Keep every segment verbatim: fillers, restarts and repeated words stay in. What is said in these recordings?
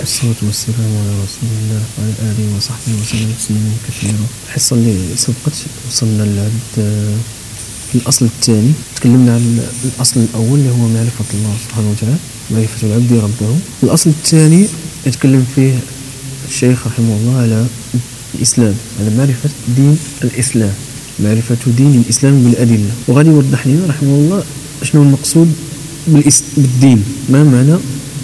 والصلاة والسلام على رسول الله وعلى آله وصحبه وسلم تسليما كثيرا. الحصة اللي سبقت وصلنا لعند في الأصل الثاني، تكلمنا عن الأصل الأول اللي هو معرفة الله سبحانه وتعالى، معرفة العبد ربه. الأصل الثاني يتكلم فيه الشيخ رحمه الله على الإسلام، على معرفة دين الإسلام، معرفة دين الإسلام بالأدلة، وغادي يوضح لنا رحمه الله شنو المقصود بالدين، ما معنى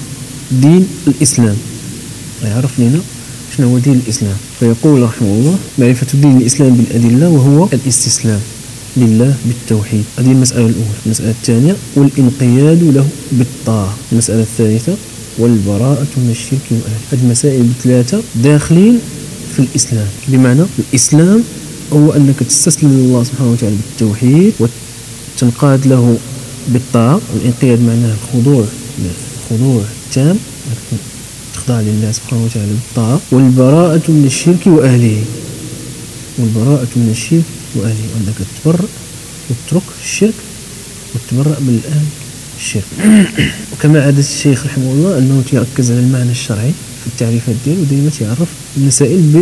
دين الإسلام، يعرف لنا شنو هو دين الإسلام. فيقول رحمه الله: معرفة دين الإسلام بالأدلة وهو الاستسلام لله بالتوحيد، هذه المسألة الأولى. المسألة الثانية: والانقياد له بالطاعة. المسألة الثالثة: والبراءة من الشرك وأهله. هذه المسائل الثلاثة داخلين في الإسلام، بمعنى الإسلام هو أنك تستسلم لله سبحانه وتعالى بالتوحيد وتنقاد له بالطاعة. والانقياد معناه الخضوع، الخضوع التام، تخضع لله سبحانه وتعالى بالطاعة. والبراءة من الشرك وأهله، والبراءة من الشرك وأهله، أنك تبرأ وتترك الشرك وتبرأ من الأهل الشرك. وكما عادة الشيخ رحمه الله أنه يركز على المعنى الشرعي في التعريفات ديالو، ودائما يعرف المسائل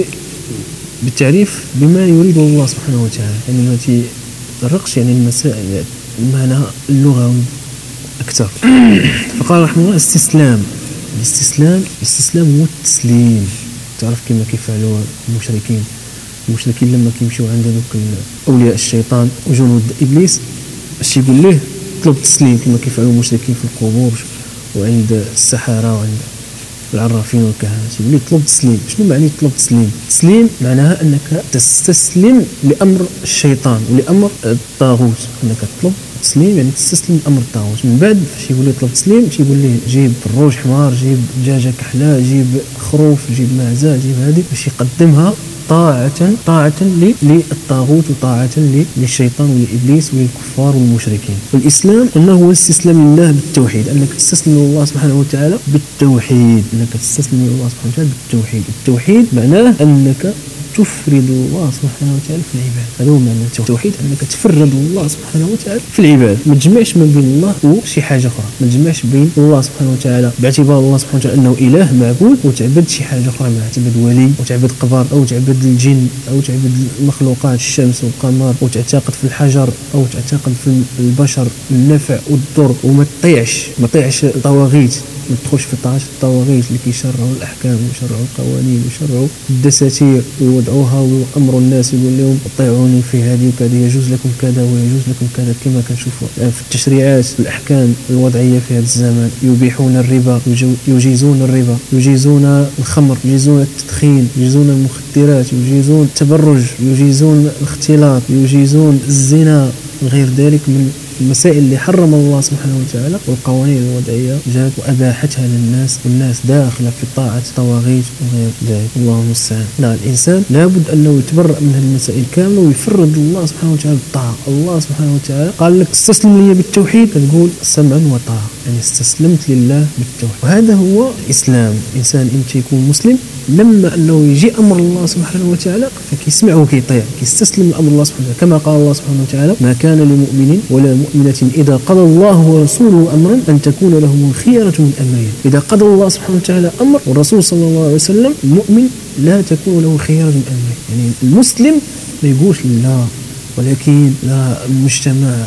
بالتعريف بما يريده الله سبحانه وتعالى، يعني ما تيطرقش يعني المسائل المعنى اللغوي أكثر. فقال رحمه الله: استسلام. الاستسلام الاستسلام هو التسليم. تعرف كما كيفعلوا المشركين المشركين لما كيمشيو عند ذوك أولياء الشيطان وجنود إبليس، اش يقول ليه؟ طلب تسليم، كما كيفعلوا المشركين في القبور وعند السحرة وعند العرافين والكهنة، يقول لي طلب تسليم. شنو معنى طلب تسليم؟ تسليم معناها أنك تستسلم لأمر الشيطان ولأمر الطاغوت، أنك تطلب تسليم يعني تستسلم لأمر الطاغوت. من بعد فاش يقول لي طلب تسليم، شي يقول لي جيب الروج حمار، جيب دجاجة كحلة، جيب خروف، جيب معزة، جيب هذه، باش يقدمها طاعة طاعة للطاغوت وطاعة للشيطان ولإبليس وللكفار والمشركين. والإسلام أنه هو الاستسلام لله بالتوحيد، أنك تستسلم لله سبحانه وتعالى بالتوحيد، أنك تستسلم لله سبحانه وتعالى بالتوحيد. التوحيد معناه أنك تفرد الله سبحانه وتعالى في العباد، هذا هو معنى التوحيد، أنك تفرد الله سبحانه وتعالى في العباد، ما تجمعش ما بين الله وشي حاجة أخرى، ما تجمعش بين الله سبحانه وتعالى باعتبار الله سبحانه وتعالى أنه إله معبود وتعبد شي حاجة أخرى، ما تعبد ولي وتعبد قبر أو تعبد الجن أو تعبد المخلوقات الشمس والقمر، أو تعتقد في الحجر أو تعتقد في البشر النفع والضر، وما تطيعش ما تطيعش طواغيت، ما تدخلش في طاعات الطواغيت اللي كيشرعوا الأحكام ويشرعوا القوانين ويشرعوا الدساتير ويوضعوها ويأمروا الناس، يقول لهم اطيعوني في هذه وكذا، يجوز لكم كذا ويجوز لكم كذا، كما كنشوفوا في التشريعات الأحكام الوضعية في هذا الزمان. يبيحون الربا، يجيزون الربا، يجيزون الخمر، يجيزون التدخين، يجيزون المخدرات، يجيزون التبرج، يجيزون الاختلاط، يجيزون الزنا، غير ذلك من المسائل اللي حرم الله سبحانه وتعالى، والقوانين الوضعية جاءت وأباحتها للناس، والناس داخلة في طاعة الطواغيت وغير ذلك. الله المستعان. لا، الإنسان لابد أنه يتبرأ من المسائل كاملة ويفرد الله سبحانه وتعالى بالطاعة. الله سبحانه وتعالى قال لك استسلم لي بالتوحيد، تقول سمعا وطاعة، يعني استسلمت لله بالتوحيد، وهذا هو الإسلام. الإنسان إمتى يكون مسلم؟ لما أنه يجي أمر الله سبحانه وتعالى فكيسمع وكيطيع، كيستسلم لأمر الله سبحانه وتعالى، كما قال الله سبحانه وتعالى: ما كان لمؤمن ولا مؤمنة إذا قضى الله ورسوله أمرا أن تكون لهم الخيرة من أمرهم. إذا قضى الله سبحانه وتعالى أمر والرسول صلى الله عليه وسلم، المؤمن لا تكون له خيرة من أمره، يعني المسلم ما يقولش لا، ولكن لا، المجتمع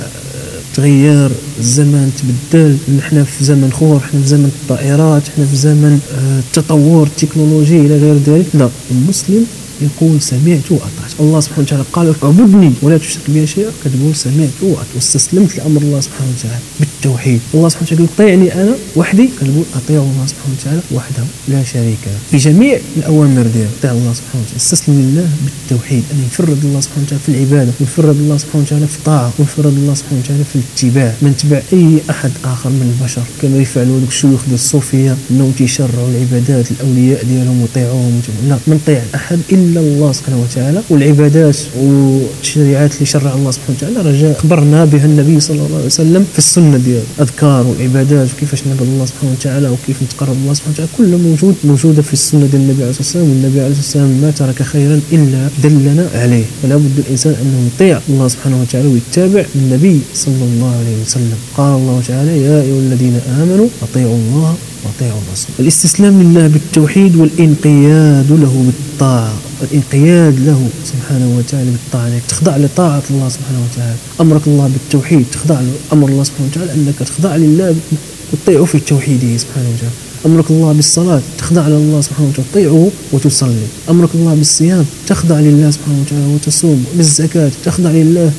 تغير، الزمان تبدل، نحن في زمن خوف، نحن في زمن الطائرات، نحن في زمن التطور التكنولوجي إلى غير ذلك. لا، المسلم يقول سمعت وأطعت. الله سبحانه وتعالى قال اعبدني ولا تشرك بي شيئا، كتقول سمعت وأطعت واستسلمت لأمر الله سبحانه وتعالى بالتوحيد. الله سبحانه وتعالى يقول طيعني أنا وحدي، كتقول أطيع الله سبحانه وتعالى وحده لا شريك له في جميع الأوامر ديالو. طيع الله سبحانه وتعالى، استسلم لله بالتوحيد، أن يفرد الله سبحانه وتعالى في العبادة، ويفرد الله سبحانه وتعالى في الطاعة، ويفرد الله سبحانه وتعالى في الاتباع، من تبع أي أحد آخر من البشر، كما يفعلوا ذوك الشيوخ ديال الصوفية أنهم تيشرعوا العبادات الأولياء ديالهم ويطيعوهم. لا، من طيع أحد إلا الله سبحانه وتعالى. والعبادات والتشريعات اللي شرع الله سبحانه وتعالى رجاء خبرنا بها النبي صلى الله عليه وسلم في السنة ديال الأذكار والعبادات وكيفاش نعبد الله سبحانه وتعالى وكيف نتقرب الله سبحانه وتعالى، كله موجود موجودة في السنة ديال النبي عليه الصلاة والسلام. والنبي عليه الصلاة والسلام ما ترك خيرا إلا دلنا عليه، فلا بد الإنسان أنه يطيع الله سبحانه وتعالى ويتابع النبي صلى الله عليه وسلم. قال الله تعالى: يا أيها الذين آمنوا أطيعوا الله وأطيعوا الرسول. الاستسلام لله بالتوحيد والانقياد له بالطاعة، الانقياد له سبحانه وتعالى بالطاعة، يعني تخضع لطاعة الله سبحانه وتعالى. أمرك الله بالتوحيد تخضع له، أمر الله سبحانه وتعالى أنك تخضع لله وتطيعه في توحيده سبحانه وتعالى. أمرك الله بالصلاة تخضع لله سبحانه وتعالى تطيعه وتصلي. أمرك الله بالصيام تخضع لله سبحانه وتعالى وتصوم. بالزكاة تخضع لله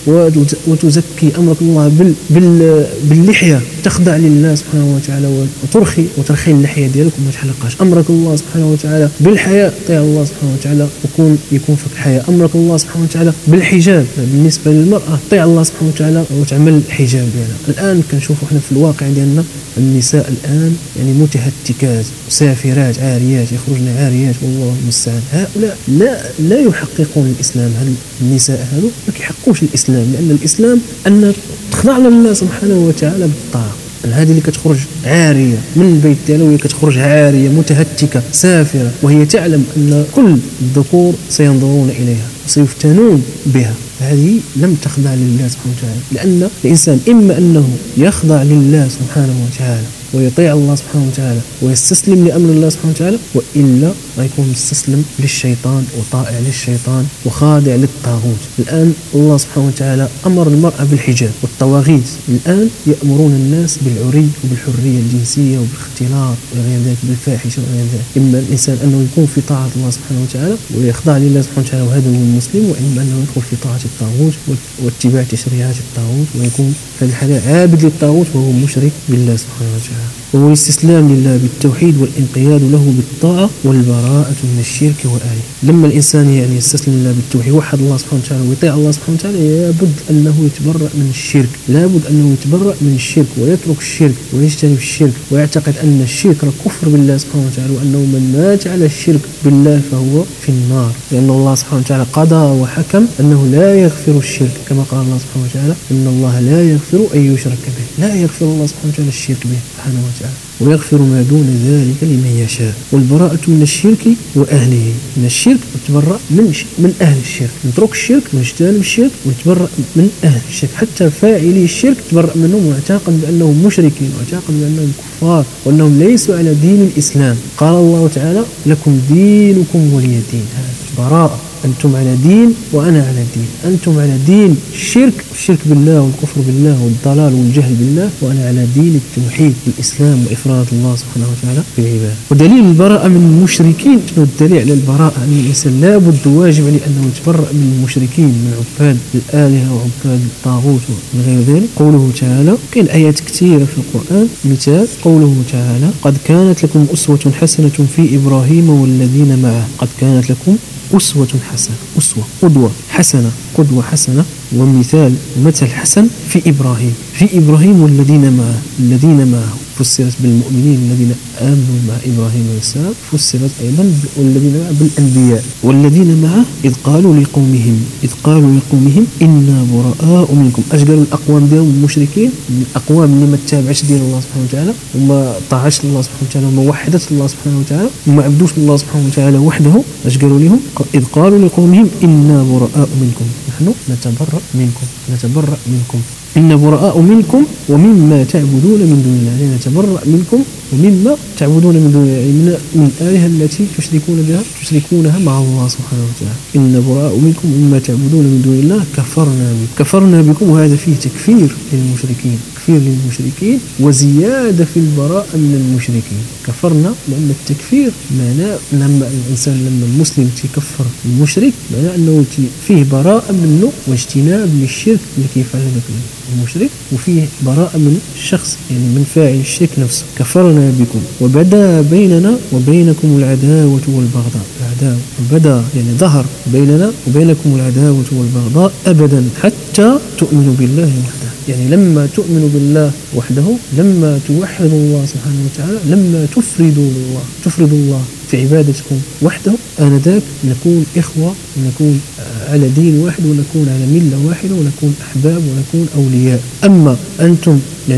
وتزكي. أمرك الله بال بال باللحية تخضع لله سبحانه وتعالى وترخي وترخي اللحية ديالك وما تحلقهاش. أمرك الله سبحانه وتعالى بالحياء طيع الله سبحانه وتعالى وكون يكون فيك حياء. أمرك الله سبحانه وتعالى بالحجاب بالنسبة للمرأة طيع الله سبحانه وتعالى وتعمل الحجاب ديالها. الآن كنشوفوا احنا في الواقع ديالنا النساء الآن يعني متهتكات سافرات عاريات يخرجن عاريات والله المستعان. هؤلاء لا لا يحققون الإسلام. هل النساء هذو ما يحققوش الإسلام، لأن الإسلام أن تخضع لله سبحانه وتعالى بالطاعة. هذه اللي كتخرج عارية من البيت ديالها وهي كتخرج عارية متهتكة سافرة وهي تعلم أن كل الذكور سينظرون إليها وسيفتنون بها، هذه لم تخضع لله سبحانه وتعالى. لأن الإنسان إما أنه يخضع لله سبحانه وتعالى ويطيع الله سبحانه وتعالى ويستسلم لأمر الله سبحانه وتعالى، وإلا يكون مستسلم للشيطان وطائع للشيطان وخاضع للطاغوت. الآن الله سبحانه وتعالى أمر المرأة بالحجاب، والطواغيت الآن يأمرون الناس بالعري وبالحرية الجنسية وبالاختلاط وغير ذلك بالفاحشة وغير ذلك. إما الإنسان أنه يكون في طاعة الله سبحانه وتعالى ويخضع لله سبحانه وتعالى وهذا هو المسلم، وإما أنه يدخل في طاعة الطاغوت واتباع تشريعات الطاغوت ويكون في الحالة عابد للطاغوت وهو مشرك بالله سبحانه وتعالى. وهو الاستسلام لله بالتوحيد والانقياد له بالطاعة والبراءة من الشرك وآله. لما الإنسان يعني يستسلم لله بالتوحيد وحد الله سبحانه وتعالى ويطيع الله سبحانه وتعالى لابد أنه يتبرأ من الشرك، لابد أنه يتبرأ من الشرك ويترك الشرك ويجتنب الشرك ويعتقد أن الشرك كفر بالله سبحانه وتعالى، وأنه من مات على الشرك بالله فهو في النار، لأن الله سبحانه وتعالى قضى وحكم أنه لا يغفر الشرك كما قال الله سبحانه وتعالى إن الله لا يغفر أن يشرك به. لا يغفر الله سبحانه وتعالى الشرك به سبحانه وتعالى ويغفر ما دون ذلك لمن يشاء. والبراءة من الشرك وأهله، من الشرك نتبرأ من من أهل الشرك، نترك الشرك ونجتنب الشرك ونتبرأ من أهل الشرك، حتى فاعلي الشرك تبرأ منهم واعتقد بأنهم مشركين واعتقد بأنهم كفار وأنهم ليسوا على دين الإسلام. قال الله تعالى لكم دينكم ولي دين. هذا براءة، أنتم على دين وأنا على دين، أنتم على دين الشرك الشرك بالله والكفر بالله والضلال والجهل بالله، وأنا على دين التوحيد الإسلام وإفراد الله سبحانه وتعالى في العبادة. ودليل البراءة من المشركين، الدليل على البراءة أن الإنسان لابد واجب عليه أنه يتبرأ من المشركين من عباد الآلهة وعباد الطاغوت ومن غير ذلك. قوله تعالى، كاين آيات كثيرة في القرآن، مثال قوله تعالى قد كانت لكم أسوة حسنة في إبراهيم والذين معه. قد كانت لكم أسوة حسنة، أسوة قدوة حسنة، قدوة حسنة ومثال مثل حسن في إبراهيم في إبراهيم والذين معه. الذين معه فسرت بالمؤمنين الذين آمنوا مع إبراهيم عليه السلام، فسرت أيضا والذين معه بالأنبياء. والذين معه إذ قالوا لقومهم إذ قالوا لقومهم إنا براء منكم. أش قالوا الأقوام ديالهم المشركين، الأقوام اللي ما تتابعش دين الله سبحانه وتعالى وما طاعش الله سبحانه وتعالى وما وحدت الله سبحانه وتعالى وما عبدوش الله سبحانه وتعالى وحده. أش قالوا لهم إذ قالوا لقومهم إنا براء منكم، نحن نتبرأ منكم نتبرأ منكم إن براء منكم ومما تعبدون من دون الله. يعني نتبرأ منكم ومما تعبدون من دون الله، يعني من, من الآلهة التي تشركون بها تشركونها مع الله سبحانه وتعالى. إن براء منكم ومما تعبدون من دون الله كفرنا بكم كفرنا بكم وهذا فيه تكفير للمشركين تكفير للمشركين وزيادة في البراء من المشركين. كفرنا لأن التكفير معناه لما الإنسان لما المسلم يكفر المشرك معناه أنه فيه براءة منه واجتناب للشرك اللي كيفعل ذلك المشرك، وفيه براءة من الشخص يعني من فاعل الشرك نفسه. كفرنا بكم وبدا بيننا وبينكم العداوة والبغضاء. العداوة بدا يعني ظهر بيننا وبينكم العداوة والبغضاء أبدا حتى تؤمنوا بالله وحده. يعني لما تؤمنوا بالله وحده، لما توحدوا الله سبحانه وتعالى، لما تفردوا الله تفردوا الله في عبادتكم وحده، آنذاك نكون إخوة ونكون على دين واحد ونكون على ملة واحدة ونكون أحباب ونكون أولياء. أما أنتم يعني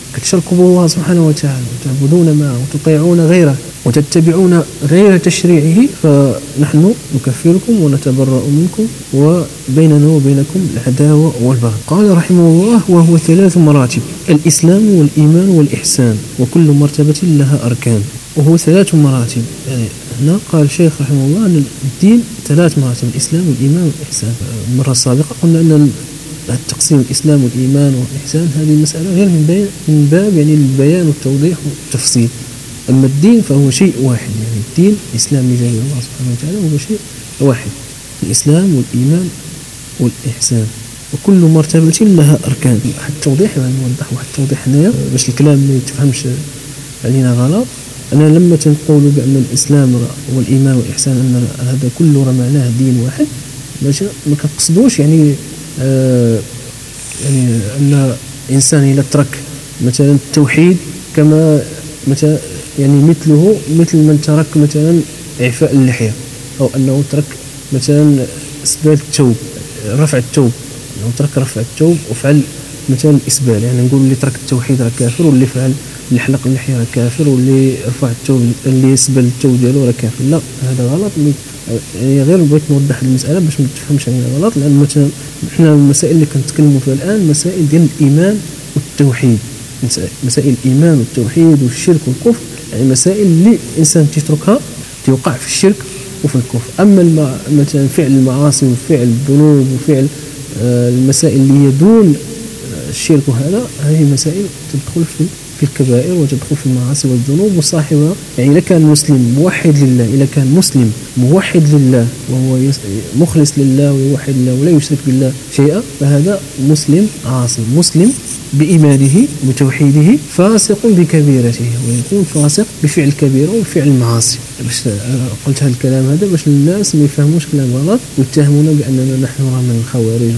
كتشركوا الله سبحانه وتعالى وتعبدون معه وتطيعون غيره وتتبعون غير تشريعه فنحن نكفركم ونتبرأ منكم وبيننا وبينكم العداوة والبغض. قال رحمه الله: وهو ثلاث مراتب: الإسلام والإيمان والإحسان، وكل مرتبة لها أركان. وهو ثلاث مراتب، يعني هنا قال الشيخ رحمه الله أن الدين ثلاث مراتب: الإسلام والإيمان والإحسان. المرة السابقة قلنا أن التقسيم الإسلام والإيمان والإحسان هذه المسألة غير من, بين من باب يعني البيان والتوضيح والتفصيل. أما الدين فهو شيء واحد، يعني الدين الإسلام لجل الله سبحانه وتعالى هو شيء واحد: الإسلام والإيمان والإحسان، وكل مرتبة لها أركان. واحد التوضيح يعني نوضح واحد التوضيح هنايا باش الكلام ما يتفهمش علينا غلط. أنا لما تنقول بأن الإسلام والإيمان والإحسان أن هذا كله معناه دين واحد، ما كنقصدوش يعني آه يعني أن إنسان إذا ترك مثلا التوحيد كما مثلا يعني مثله مثل من ترك مثلا إعفاء اللحية، أو أنه ترك مثلا إسبال الثوب، رفع الثوب، أنه ترك رفع الثوب وفعل مثلا الإسبال. يعني نقول اللي ترك التوحيد راه كافر، واللي فعل اللي حلق اللحية راه كافر، واللي رفع الثوب اللي يسبل الثوب ديالو راه كافر. لا، هذا غلط. يعني غير بغيت نوضح المسألة باش ما تفهمش علينا غلط، لأن مثلا احنا المسائل اللي كنتكلموا فيها الآن مسائل ديال الإيمان والتوحيد، مسائل الإيمان والتوحيد والشرك والكفر، يعني مسائل اللي الإنسان تتركها توقع في الشرك وفي الكفر. أما مثلا فعل المعاصي وفعل الذنوب وفعل آه المسائل اللي هي دون الشرك، وهذا هذه مسائل تدخل في في الكبائر وتدخل في المعاصي والذنوب، وصاحبها يعني إذا كان مسلم موحد لله، إذا كان مسلم موحد لله وهو مخلص لله ويوحد الله ولا يشرك بالله شيئا، فهذا مسلم عاصم، مسلم بإيمانه وتوحيده، فاسق بكبيرته، ويكون فاسق بفعل كبيرة وفعل المعاصي. باش قلت هذا الكلام هذا باش الناس ما يفهموش كلام غلط ويتهمونا بأننا نحن من الخوارج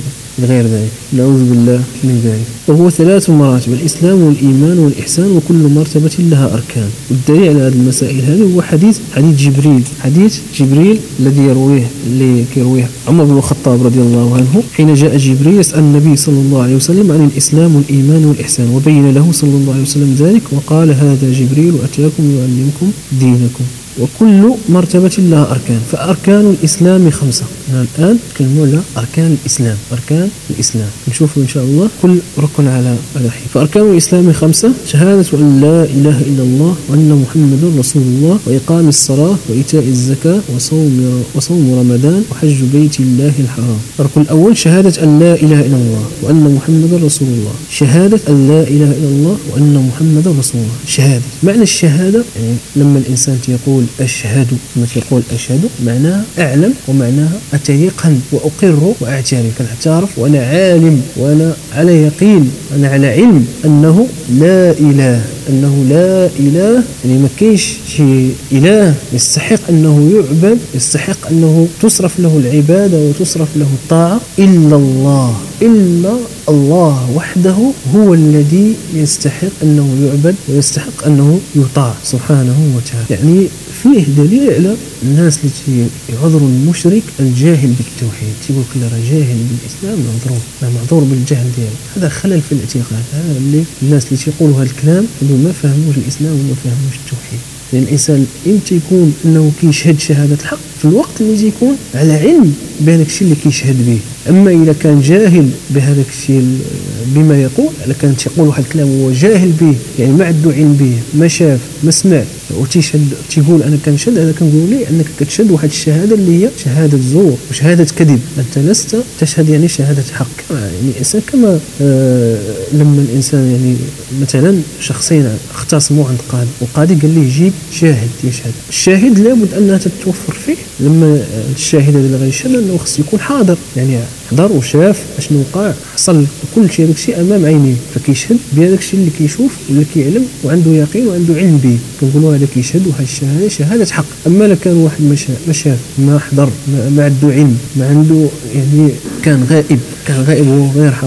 غير ذلك، نعوذ بالله من ذلك. وهو ثلاث مراتب: الإسلام والإيمان والإحسان، وكل مرتبة لها أركان. والدليل على هذه المسائل هذه هو حديث حديث جبريل حديث جبريل الذي يرويه اللي كيرويه عمر بن الخطاب رضي الله عنه، حين جاء جبريل يسأل النبي صلى الله عليه وسلم عن الإسلام والإيمان والإحسان، وبين له صلى الله عليه وسلم ذلك وقال: هذا جبريل أتاكم يعلمكم دينكم. وكل مرتبة لها أركان، فأركان الإسلام خمسة. الآن نتكلموا على أركان الإسلام. أركان الإسلام نشوف إن شاء الله كل ركن على الحين. فأركان الإسلام خمسة: شهادة أن لا إله إلا الله وأن محمدا رسول الله، وإقام الصلاة وإيتاء الزكاة وصوم وصوم رمضان وحج بيت الله الحرام. الركن الأول شهادة أن لا إله إلا الله وأن محمدا رسول الله. شهادة أن لا إله إلا الله وأن محمدا رسول الله. شهادة معنى الشهادة يعني لما الإنسان يقول أشهد، ما يقول أشهد معناها أعلم، ومعناها أتيقن وأقر وأعترف، أعترف وأنا عالم وأنا على يقين، أنا على علم أنه لا إله، أنه لا إله يعني ما كاينش شي إله يستحق أنه يعبد، يستحق أنه تصرف له العبادة وتصرف له الطاعة إلا الله، إلا الله وحده هو الذي يستحق أنه يعبد ويستحق أنه يطاع سبحانه وتعالى. يعني فيه دليل على الناس اللي يعذروا المشرك الجاهل بالتوحيد، يقول لك راه جاهل بالإسلام معذور، معذور بالجهل ديالو. هذا خلل في الاعتقاد، هذا اللي الناس اللي يقولوا هذا الكلام اللي ما فهموش الإسلام وما فهموش التوحيد. لأن يعني الإنسان إمتى يكون أنه كيشهد شهادة الحق؟ في الوقت اللي يكون على علم بهذاك الشيء اللي كيشهد به. أما إذا كان جاهل بهذاك الشيء بما يقول، إذا كان يقول واحد الكلام وهو جاهل به يعني ما عنده علم به، ما شاف ما سمع، وتيشهد تيقول أنا كنشهد، هذا كنقول ليه أنك كتشهد واحد الشهادة اللي هي شهادة زور وشهادة كذب، أنت لست تشهد يعني شهادة حق. يعني الإنسان كما آه لما الإنسان يعني مثلا شخصين اختصموا عند قاضي، والقاضي قال ليه جيب شاهد يشهد، الشاهد لابد أنها تتوفر فيه. لما الشاهد اللي غيشهد أنه خص يكون حاضر، يعني حضر وشاف اشنو وقع، حصل كل شيء، هذاك الشيء امام عينيه، فكيشهد بهذاك الشيء اللي كيشوف واللي كيعلم وعنده يقين وعنده علم به، كنقولوا هذا كيشهد وهذه الشهاده شهاده حق. اما لو كان واحد ما شاف ما حضر ما, ما عنده علم، ما عنده يعني كان غائب كان غائب وهو غير حاضر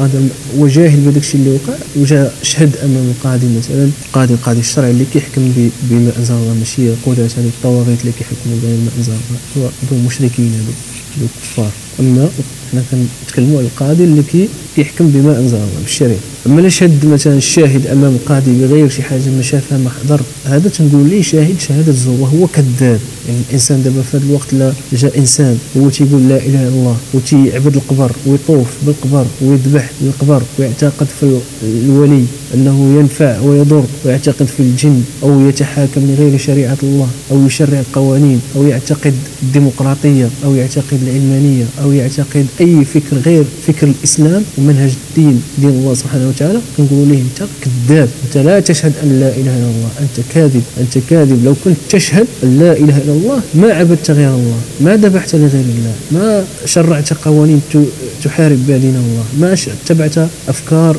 وجاهل بهذاك الشيء اللي وقع وجا شهد امام القاضي مثلا القاضي القاضي الشرعي اللي كيحكم بما انزل الله، ماشي قدرات هذه الطواغيت اللي كيحكموا بما انزل الله، هو مشركين هذو الكفار. اما حنا كنتكلموا على القاضي اللي كي كيحكم بما انزل الله بالشريعه. اما لا شهد مثلا الشاهد امام القاضي بغير شي حاجه ما شافها ما حضر، هذا تنقول ليه شاهد شهاده الزور وهو كذاب. يعني الانسان دابا في هذا الوقت لا جاء انسان هو تيقول لا اله الا الله وتيعبد القبر ويطوف بالقبر ويذبح بالقبر ويعتقد في الولي انه ينفع ويضر، ويعتقد في الجن او يتحاكم لغير شريعه الله او يشرع قوانين او يعتقد الديمقراطيه او يعتقد العلمانيه او يعتقد اي فكر غير فكر الاسلام ومنهج الدين دين الله سبحانه وتعالى، كنقولوا له انت كذاب، انت لا تشهد ان لا اله الا الله، انت كاذب، انت كاذب. لو كنت تشهد ان لا اله الا الله ما عبدت غير الله، ما ذبحت لغير الله، ما شرعت قوانين تحارب بها دين الله، ما اتبعت افكار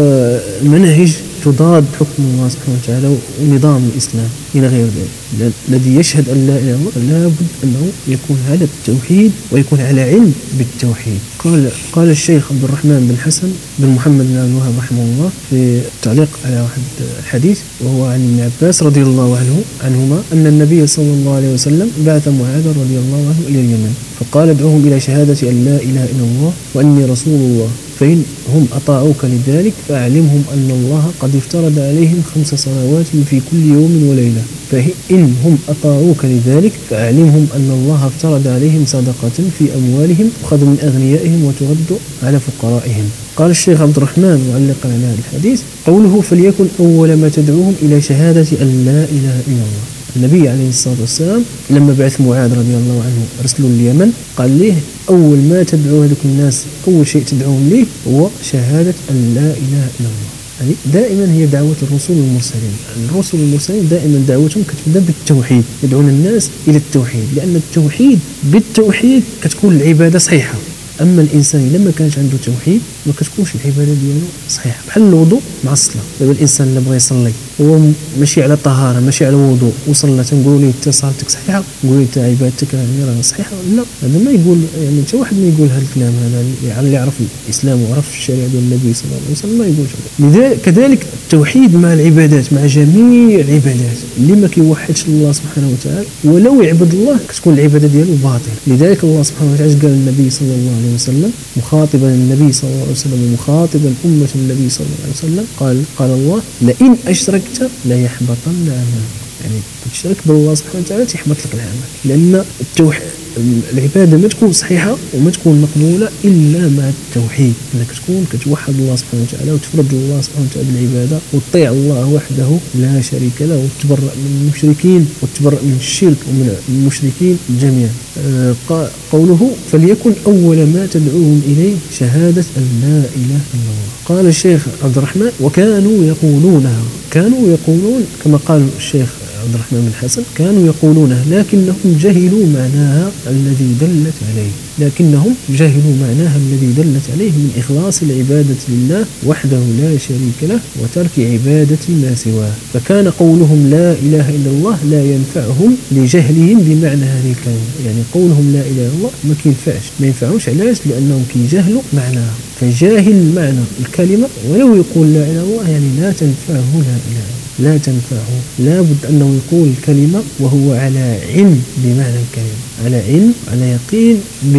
ومنهج تضاد حكم الله سبحانه وتعالى ونظام الإسلام إلى غير ذلك. الذي يشهد أن لا إله إلا الله لا بد أنه يكون على التوحيد ويكون على علم بالتوحيد. قال قال الشيخ عبد الرحمن بن حسن بن محمد بن عبد الوهاب رحمه الله في تعليق على واحد الحديث، وهو عن ابن عباس رضي الله عنه عنهما أن النبي صلى الله عليه وسلم بعث معاذ رضي الله عنه إلى اليمن فقال ادعوهم إلى شهادة أن لا إله إلا الله وأني رسول الله، فإن هم أطاعوك لذلك فأعلمهم أن الله قد افترض عليهم خمس صلوات في كل يوم وليلة، فإن هم أطاعوك لذلك فأعلمهم أن الله افترض عليهم صدقة في أموالهم تؤخذ من أغنيائهم وترد على فقرائهم. قال الشيخ عبد الرحمن معلقا على هذا الحديث قوله فليكن أول ما تدعوهم إلى شهادة أن لا إله إلا الله. النبي عليه الصلاة والسلام لما بعث معاذ رضي الله عنه رسله اليمن قال له أول ما تدعو هذوك الناس أول شيء تدعوهم ليه هو شهادة أن لا إله إلا الله. يعني دائما هي دعوة الرسول المرسلين، الرسل المرسلين دائما دعوتهم كتبدا بالتوحيد، يدعون الناس إلى التوحيد، لأن التوحيد بالتوحيد كتكون العبادة صحيحة. أما الإنسان لما كانش عنده توحيد ما كتكونش العبادة ديالو صحيحة، بحال الوضوء مع الصلاة. دابا الإنسان اللي بغى يصلي هو ماشي على طهارة ماشي على وضوء وصلى تنقول له انت صلاتك صحيحة، نقول له انت عبادتك راه صحيحة، لا هذا ما يقول، يعني حتى واحد ما يقول هذا الكلام هذا اللي يعرف الإسلام ويعرف الشريعة ديال النبي صلى الله عليه وسلم ما يقولش. لذلك كذلك التوحيد مع العبادات مع جميع العبادات اللي ما كيوحدش الله سبحانه وتعالى ولو يعبد الله كتكون العبادة ديالو باطلة. لذلك الله سبحانه وتعالى قال النبي صلى الله عليه وسلم مخاطبا النبي صلى الله عليه وسلم ومخاطبا أمة النبي صلى الله عليه وسلم قال قال الله لئن أشركت لا يحبطن عملك. يعني تشرك بالله سبحانه وتعالى تحبط لك العمل، لأن التوحيد العبادة ما تكون صحيحة وما تكون مقبولة إلا مع التوحيد، أنك تكون كتوحد الله سبحانه وتعالى وتفرض الله سبحانه وتعالى بالعبادة وتطيع الله وحده لا شريك له وتتبرأ من المشركين وتتبرأ من الشرك ومن المشركين جميعا. آه قوله فليكن أول ما تدعوهم إليه شهادة أن لا إله إلا الله. قال الشيخ عبد الرحمن وكانوا يقولونها، كانوا يقولون كما قال الشيخ عبد الرحمن بن حسن كانوا يقولونها لكنهم جهلوا معناها الذي دلت عليه، لكنهم جهلوا معناها الذي دلت عليه من إخلاص العبادة لله وحده لا شريك له وترك عبادة ما سواه، فكان قولهم لا إله إلا الله لا ينفعهم لجهلهم بمعنى هذه الكلمة. يعني قولهم لا إله إلا الله ما كينفعش ما ينفعوش، علاش؟ لأنهم كيجهلوا معناها، فجاهل معنى الكلمة ولو يقول لا إله إلا الله يعني لا تنفعه لا إله لا تنفعه، لا بد أنه يقول الكلمة وهو على علم بمعنى الكلمة، على علم على يقين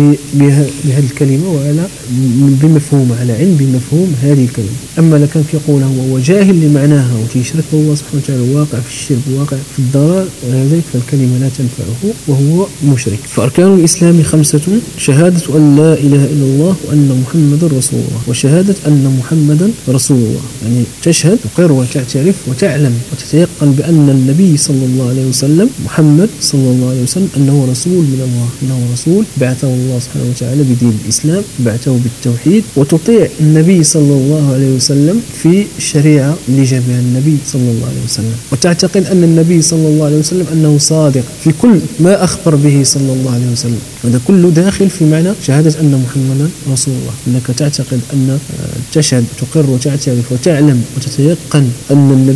بها الكلمة وعلى بمفهوم على علم بمفهوم هذه الكلمة. أما لو كان يقولها وهو جاهل لمعناها وتشرك بالله سبحانه وتعالى واقع في الشرك واقع في الضلال ولذلك فالكلمة لا تنفعه وهو مشرك. فأركان الإسلام خمسة: شهادة أن لا إله إلا الله وأن محمد رسول الله، وشهادة أن محمدا رسول الله، يعني تشهد تقر وتعترف وتعلم وتتيقن بأن النبي صلى الله عليه وسلم محمد صلى الله عليه وسلم أنه رسول من الله، أنه رسول بعثه الله سبحانه وتعالى بدين الإسلام، بعثه بالتوحيد، وتطيع النبي صلى الله عليه وسلم في الشريعة اللي جابها النبي صلى الله عليه وسلم، وتعتقد أن النبي صلى الله عليه وسلم أنه صادق في كل ما أخبر به صلى الله عليه وسلم. هذا كله داخل في معنى شهادة أن محمدا رسول الله، أنك تعتقد أن تشهد تقر وتعترف وتعلم وتتيقن أن النبي محمد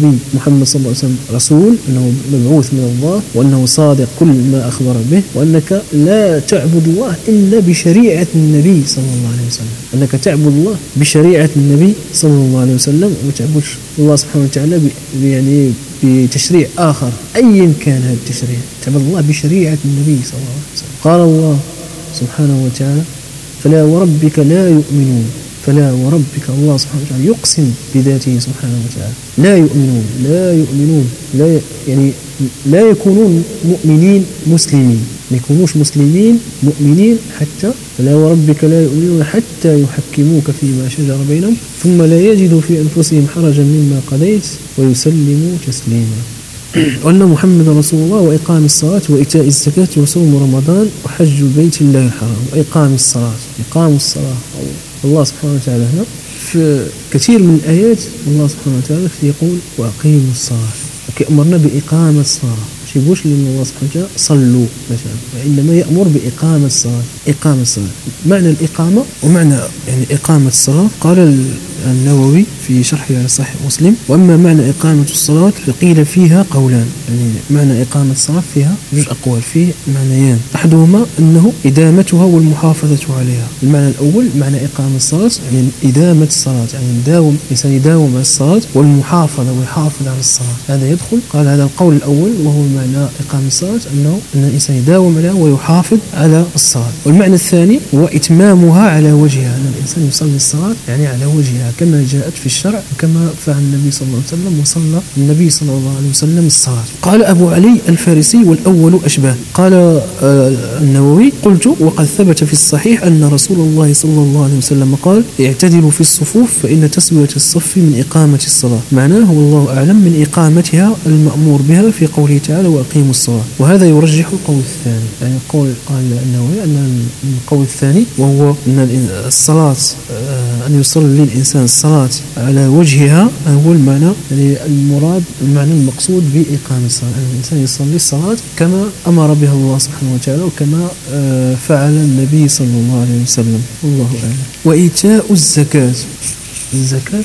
محمد صلى الله عليه وسلم رسول، أنه مبعوث من الله، وأنه صادق كل ما أخبر به، وأنك لا تعبد الله إلا بشريعة النبي صلى الله عليه وسلم، أنك تعبد الله بشريعة النبي صلى الله عليه وسلم، وما تعبدش الله سبحانه وتعالى يعني بتشريع آخر أيا كان هذا التشريع، تعبد الله بشريعة النبي صلى الله عليه وسلم. قال الله سبحانه وتعالى: فلا وربك لا يؤمنون، فلا وربك، الله سبحانه وتعالى يقسم بذاته سبحانه وتعالى، لا يؤمنون لا يؤمنون لا يعني لا يكونون مؤمنين مسلمين، ما يكونوش مسلمين مؤمنين حتى فلا وربك لا يؤمنون حتى يحكموك فيما شجر بينهم ثم لا يجدوا في أنفسهم حرجا مما قضيت ويسلموا تسليما. وأن محمد رسول الله، وإقام الصلاة وإيتاء الزكاة وصوم رمضان وحج بيت الله الحرام. وإقام الصلاة، إقام الصلاة، الله سبحانه وتعالى هنا في كثير من الآيات الله سبحانه وتعالى يقول وأقيموا الصلاة، أمرنا بإقامة الصلاة، مش يقولش لأن الله سبحانه وتعالى صلوا مثلا، وإنما يأمر بإقامة الصلاة. إقامة الصلاة معنى الإقامة ومعنى يعني إقامة الصلاة. قال النووي في شرحه على صحيح مسلم: وأما معنى إقامة الصلاة فقيل فيها قولان، يعني معنى إقامة الصلاة فيها جزء أقوال، فيه معنيان، أحدهما أنه إدامتها والمحافظة عليها. المعنى الأول معنى إقامة الصلاة يعني إدامة الصلاة، يعني يداوم الإنسان يداوم على الصلاة، والمحافظة ويحافظ على الصلاة، هذا يدخل. قال هذا القول الأول وهو معنى إقامة الصلاة، أنه أن الإنسان يداوم عليها ويحافظ على الصلاة. والمعنى الثاني هو إتمامها على وجهها، أن الإنسان يصلي الصلاة يعني على وجهها كما جاءت في الشرع، كما فعل النبي صلى الله عليه وسلم، وصلى النبي صلى الله عليه وسلم الصلاة. قال أبو علي الفارسي: والأول أشبه. قال النووي: قلت وقد ثبت في الصحيح أن رسول الله صلى الله عليه وسلم قال: اعتدلوا في الصفوف فإن تسوية الصف من إقامة الصلاة. معناه والله أعلم من إقامتها المأمور بها في قوله تعالى وأقيموا الصلاة. وهذا يرجح القول الثاني، يعني قول قال النووي أن القول الثاني وهو أن الصلاة أن يصلي الإنسان الصلاة على وجهها هو المعنى، يعني المراد المعنى المقصود بإقامة الصلاة، أن الإنسان يصلي الصلاة كما أمر بها الله سبحانه وتعالى وكما فعل النبي صلى الله عليه وسلم، والله أعلم. وإيتاء الزكاة، الزكاة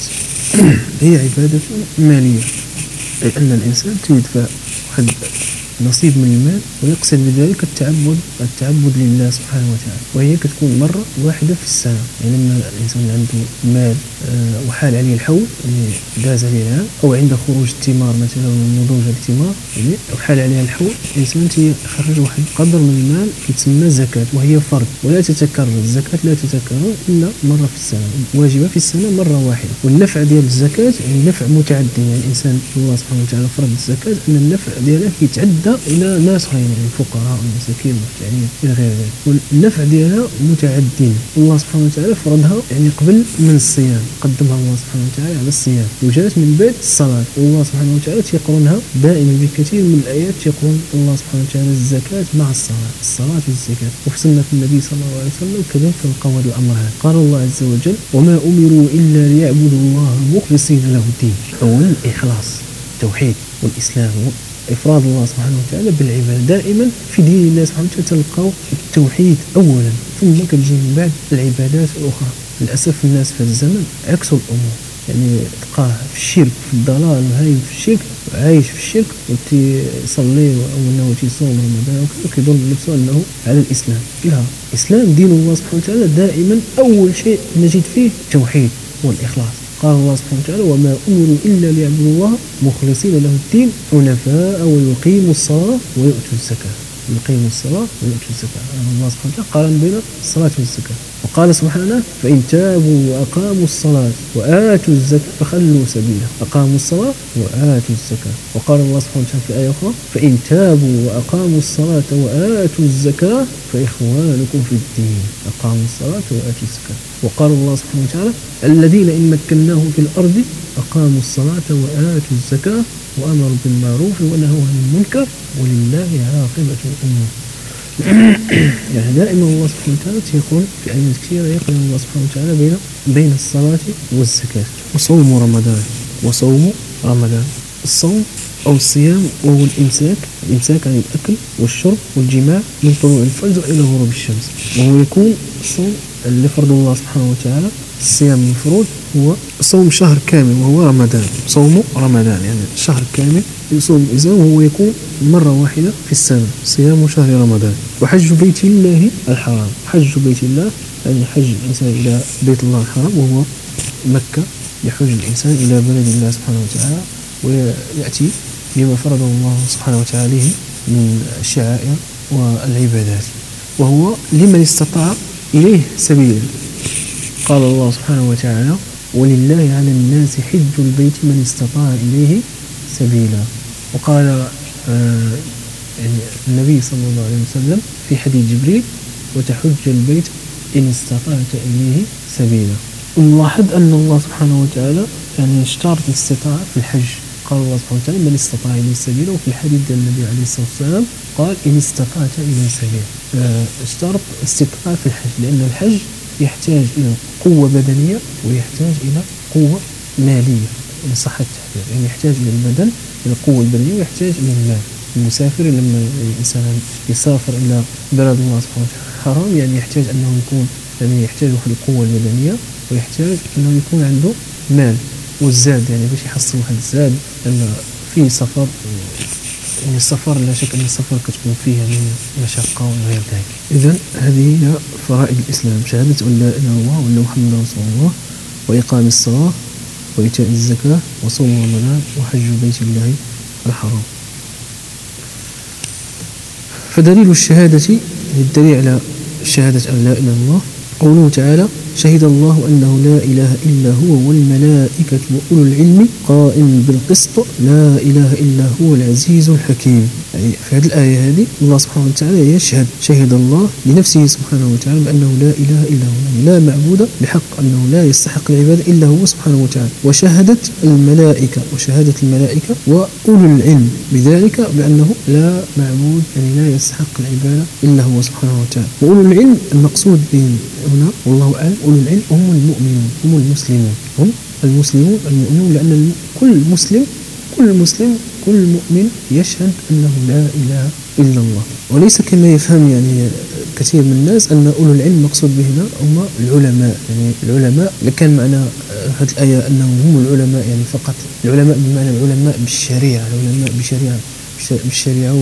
هي عبادة مالية، أي أن الإنسان يدفع واحد نصيب من المال ويقصد بذلك التعبد التعبد لله سبحانه وتعالى، وهي كتكون مرة واحدة في السنة. يعني لما الإنسان عنده مال أه وحال عليه الحول، يعني داز عليه العام، أو عنده خروج الثمار مثلا ونضوج الثمار، يعني وحال عليها الحول، الإنسان تيخرج واحد قدر من المال يتسمى زكاة، وهي فرض ولا تتكرر. الزكاة لا تتكرر إلا مرة في السنة، واجبة في السنة مرة واحدة. والنفع ديال الزكاة يعني نفع متعدي، يعني الإنسان الله سبحانه وتعالى فرض الزكاة أن النفع ديالها يتعدى إلى ناس غير، يعني الفقراء والمساكين والمحتاجين إلى غير ذلك، والنفع ديالها متعدين. الله سبحانه وتعالى فرضها يعني قبل من الصيام، قدمها الله سبحانه وتعالى على الصيام، وجاءت من بعد الصلاة. والله سبحانه وتعالى يقرنها دائما بكثير من الآيات، يقرن الله سبحانه وتعالى الزكاة مع الصلاة، الصلاة والزكاة. وفي سنة النبي صلى الله عليه وسلم كذلك تلقوا هذا الأمر هذا. قال الله عز وجل: وما أمروا إلا ليعبدوا الله مخلصين له الدين. أولا الإخلاص، التوحيد والإسلام، إفراد الله سبحانه وتعالى بالعبادة. دائما في دين الله سبحانه وتعالى تلقوا التوحيد أولا، ثم كتجي من بعد العبادات الأخرى. للأسف الناس في هذا الزمن عكسوا الأمور، يعني تلقاه في الشرك، في الضلال، وهايم في الشرك، عايش في الشرك، وتيصلي أو أنه تيصوم رمضان وكيظن نفسه أنه على الإسلام. لا، الإسلام دين الله سبحانه وتعالى دائما أول شيء نجد فيه التوحيد والإخلاص. قال الله سبحانه وتعالى: وما أمروا إلا ليعبدوا الله مخلصين له الدين حنفاء ويقيموا الصلاة ويؤتوا الزكاة. يقيموا الصلاة ويؤتوا الزكاة، يعني الله سبحانه وتعالى قارن بين الصلاة والزكاة. وقال سبحانه: فإن تابوا وأقاموا الصلاة وآتوا الزكاة فخلوا سبيله. أقاموا الصلاة وآتوا الزكاة. وقال الله سبحانه وتعالى في آية أخرى: فإن تابوا وأقاموا الصلاة وآتوا الزكاة فإخوانكم في الدين. أقاموا الصلاة وآتوا الزكاة. وقال الله سبحانه وتعالى: الذين إن مكناهم في الأرض أقاموا الصلاة وآتوا الزكاة وأمروا بالمعروف ونهوا عن المنكر ولله عاقبة الأمور. يعني دائما الله سبحانه وتعالى يقول في آيات كثيرة، يقول الله سبحانه وتعالى بين بين الصلاة والزكاة. وصوم رمضان، وصوم رمضان، الصوم أو الصيام وهو الإمساك، الإمساك عن الأكل والشرب والجماع من طلوع الفجر إلى غروب الشمس. وهو يكون الصوم اللي فرض الله سبحانه وتعالى الصيام المفروض هو صوم شهر كامل وهو رمضان، صوم رمضان يعني شهر كامل يصوم الإنسان وهو يكون مرة واحدة في السنة، صيام شهر رمضان. وحج بيت الله الحرام، حج بيت الله يعني حج الإنسان إلى بيت الله الحرام وهو مكة، يحج الإنسان إلى بلد الله سبحانه وتعالى ويأتي بما فرضه الله سبحانه وتعالى من الشعائر والعبادات، وهو لمن استطاع إليه سبيلا. قال الله سبحانه وتعالى: ولله على الناس حج البيت من استطاع إليه سبيلا. وقال آه يعني النبي صلى الله عليه وسلم في حديث جبريل: وتحج البيت إن استطعت إليه سبيلا. ونلاحظ أن الله سبحانه وتعالى يعني اشترط الاستطاعة في الحج، قال الله سبحانه وتعالى: من استطاع إليه سبيلا. وفي الحديث ديال النبي عليه الصلاة والسلام قال: إن استطعت إليه سبيلا. آه اشترط استطاعة في الحج، لأن الحج يحتاج إلى قوة بدنية ويحتاج إلى قوة مالية إن صح التعبير، يعني يحتاج إلى البدن، إلى القوة البدنية، ويحتاج إلى المال. المسافر لما الإنسان يسافر إلى بلد الله سبحانه وتعالى حرام يعني يحتاج أنه يكون يعني يحتاج واحد القوة البدنية، ويحتاج أنه يكون عنده مال والزاد، يعني باش يحصل واحد الزاد، لأن في سفر يعني السفر لا شك أن السفر كتكون فيه يعني مشقة وغير ذلك. إذن هذه هي فرائض الإسلام: شهادة أن لا إله إلا الله وأن محمدا رسول الله، وإقام الصلاة، وإيتاء الزكاة، وصوم رمضان، وحج بيت الله الحرام. فدليل الشهادة الدليل على شهادة أن لا إله إلا الله قوله تعالى: شهد الله أنه لا إله إلا هو والملائكة وأولو العلم قائم بالقسط لا إله إلا هو العزيز الحكيم. يعني في هذه الآية هذه الله سبحانه وتعالى يشهد، شهد الله لنفسه سبحانه وتعالى بأنه لا إله إلا هو، يعني لا معبود بحق، أنه لا يستحق العبادة إلا هو سبحانه وتعالى. وشهدت الملائكة وشهادة الملائكة وأولو العلم بذلك بأنه لا معبود يعني لا يستحق العبادة إلا هو سبحانه وتعالى. وأولو العلم المقصود بهم هنا والله أعلم أولو العلم هم المؤمنون، هم المسلمون، هم المسلمون المؤمنون، لأن كل مسلم كل مسلم كل مؤمن يشهد أنه لا إله إلا الله، وليس كما يفهم يعني كثير من الناس أن أولو العلم مقصود به هنا هم العلماء. يعني العلماء لكان معنى هذه الآية أنهم هم العلماء يعني فقط العلماء بمعنى العلماء بالشريعة، العلماء بشريعة بالشريعة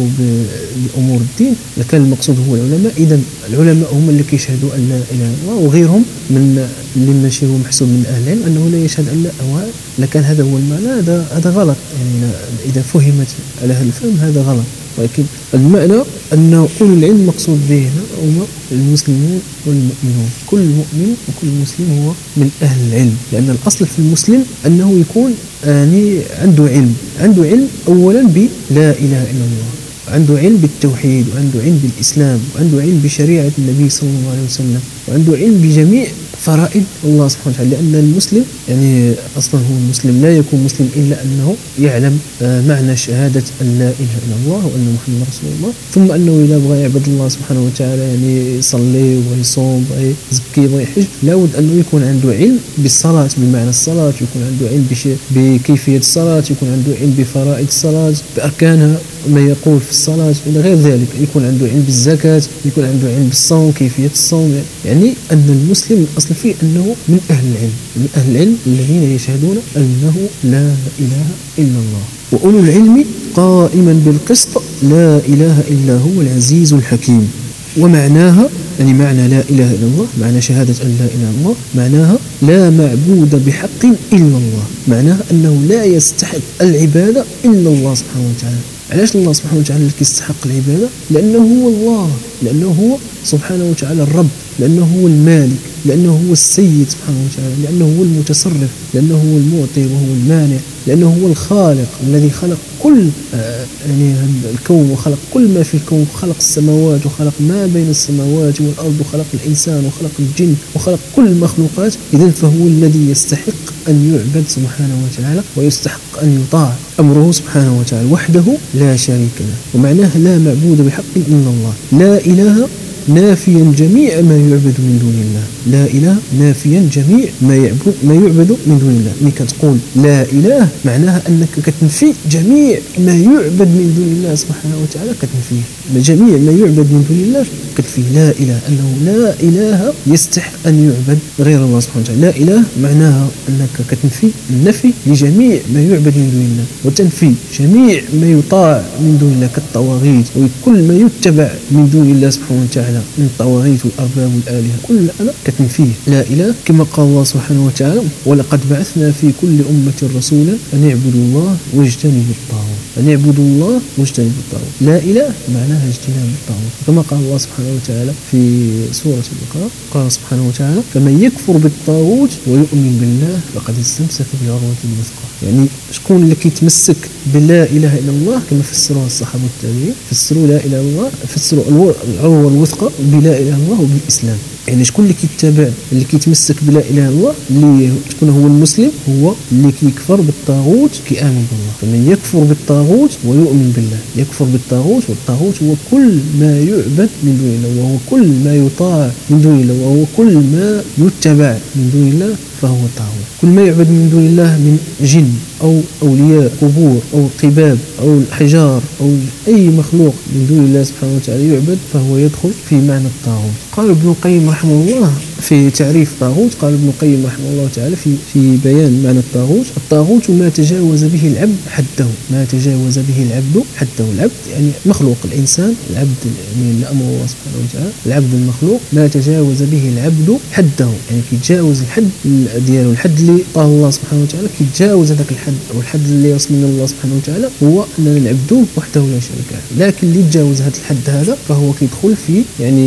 وبأمور الدين، لكان المقصود هو العلماء. إذن العلماء هم اللي كيشهدوا أن لا إله إلا الله، وغيرهم من اللي ماشي هو محسوب من أهل العلم أنه لا يشهد أن لا هو، لكن هذا هو المعنى، هذا هذا غلط يعني إذا فهمت على هذا الفهم هذا غلط. ولكن المعنى أن أولو العلم مقصود به هنا هم المسلمون والمؤمنون، كل مؤمن وكل مسلم هو من أهل العلم، لأن الأصل في المسلم أنه يكون يعني عنده علم، عنده علم أولا بلا إله إلا الله، عنده علم بالتوحيد، وعنده علم بالإسلام، وعنده علم بشريعة النبي صلى الله عليه وسلم، وعنده علم بجميع فرائض الله سبحانه وتعالى. لأن المسلم يعني أصلا هو المسلم لا يكون مسلم إلا أنه يعلم معنى شهادة أن لا إله إلا الله وأن محمد رسول الله، ثم أنه إذا بغى يعبد الله سبحانه وتعالى يعني يصلي ويصوم ويزكي ويحج لابد أنه يكون عنده علم بالصلاة بمعنى الصلاة، يكون عنده علم بكيفية الصلاة، يكون عنده علم بفرائض الصلاة بأركانها ما يقول في الصلاة إلى غير ذلك، يكون عنده علم بالزكاة، يكون عنده علم بالصوم كيفية الصوم. يعني أن المسلم الأصل فيه أنه من أهل العلم، من أهل العلم الذين يشهدون أنه لا إله إلا الله. وأولو العلم قائما بالقسط لا إله إلا هو العزيز الحكيم. ومعناها يعني معنى لا إله إلا الله، معنى شهادة أن لا إله إلا الله معناها لا معبود بحق إلا الله، معناها أنه لا يستحق العبادة إلا الله سبحانه وتعالى. علاش الله سبحانه وتعالى اللي يستحق العبادة؟ لأنه هو الله، لأنه هو سبحانه وتعالى الرب، لأنه هو المالك، لأنه هو السيد سبحانه وتعالى، لأنه هو المتصرف، لأنه هو المعطي وهو المانع، لأنه هو الخالق الذي خلق كل آه يعني الكون وخلق كل ما في الكون، خلق السماوات وخلق ما بين السماوات والأرض وخلق الإنسان وخلق الجن وخلق كل المخلوقات. إذن فهو الذي يستحق أن يعبد سبحانه وتعالى ويستحق أن يطاع أمره سبحانه وتعالى وحده لا شريك له. ومعناه لا معبود بحق إلا الله، لا إله نافيا جميع ما يعبد من دون الله. لا إله نافيا جميع ما يعبد ما يعبد من دون الله. ملي كتقول لا إله معناها أنك كتنفي جميع ما يعبد من دون الله سبحانه وتعالى، كتنفيه جميع ما يعبد من دون الله كتنفيه. لا إله أنه لا إله يستحق أن يعبد غير الله سبحانه وتعالى. لا إله معناها أنك كتنفي النفي لجميع ما يعبد من دون الله، وتنفي جميع ما يطاع من دون الله كالطواغيت وكل ما يتبع من دون الله سبحانه وتعالى من الطواغيت والأرباب والآلهة، كل أنا كتنفيه. لا إله كما قال الله سبحانه وتعالى ولقد بعثنا في كل أمة رسولا أن اعبدوا الله واجتنبوا الطاغوت. أن اعبدوا الله واجتنبوا الطاغوت. لا إله معناها اجتناب الطاغوت، كما قال الله سبحانه وتعالى في سورة البقرة قال سبحانه وتعالى فمن يكفر بالطاغوت ويؤمن بالله فقد استمسك بالعروة الوثقى. يعني شكون اللي كيتمسك بلا إله إلا الله كما فسروها الصحابة والتابعين، فسروا لا إله إلا الله فسروا العروة الوثقى بلا إله إلا الله وبالإسلام. يعني شكون اللي كيتبع اللي كيتمسك بلا إله إلا الله اللي تكون هو المسلم، هو اللي كيكفر بالطاغوت كيآمن بالله. فمن يكفر بالطاغوت ويؤمن بالله، يكفر بالطاغوت، والطاغوت هو كل ما يعبد من دون الله، وهو كل ما يطاع من دون الله، وهو كل ما يتبع من دون الله فهو طاغوت. كل ما يعبد من دون الله من جن أو أولياء قبور أو قباب أو الحجار أو أي مخلوق من دون الله سبحانه وتعالى يعبد فهو يدخل في معنى الطاغوت. قال ابن القيم رحمه الله في تعريف الطاغوت، قال ابن القيم رحمه الله تعالى في في بيان معنى الطاغوت: الطاغوت ما تجاوز به العبد حده، ما تجاوز به العبد حده. العبد يعني مخلوق، الإنسان العبد يعني أمر الله سبحانه وتعالى، العبد المخلوق ما تجاوز به العبد حده، يعني كيتجاوز الحد ديالو، الحد اللي طال الله سبحانه وتعالى كيتجاوز هذاك الحد، او الحد اللي يصل من الله سبحانه وتعالى هو اننا نعبدوه وحده لا شريك له. لكن اللي يتجاوز هذا الحد هذا فهو كيدخل في يعني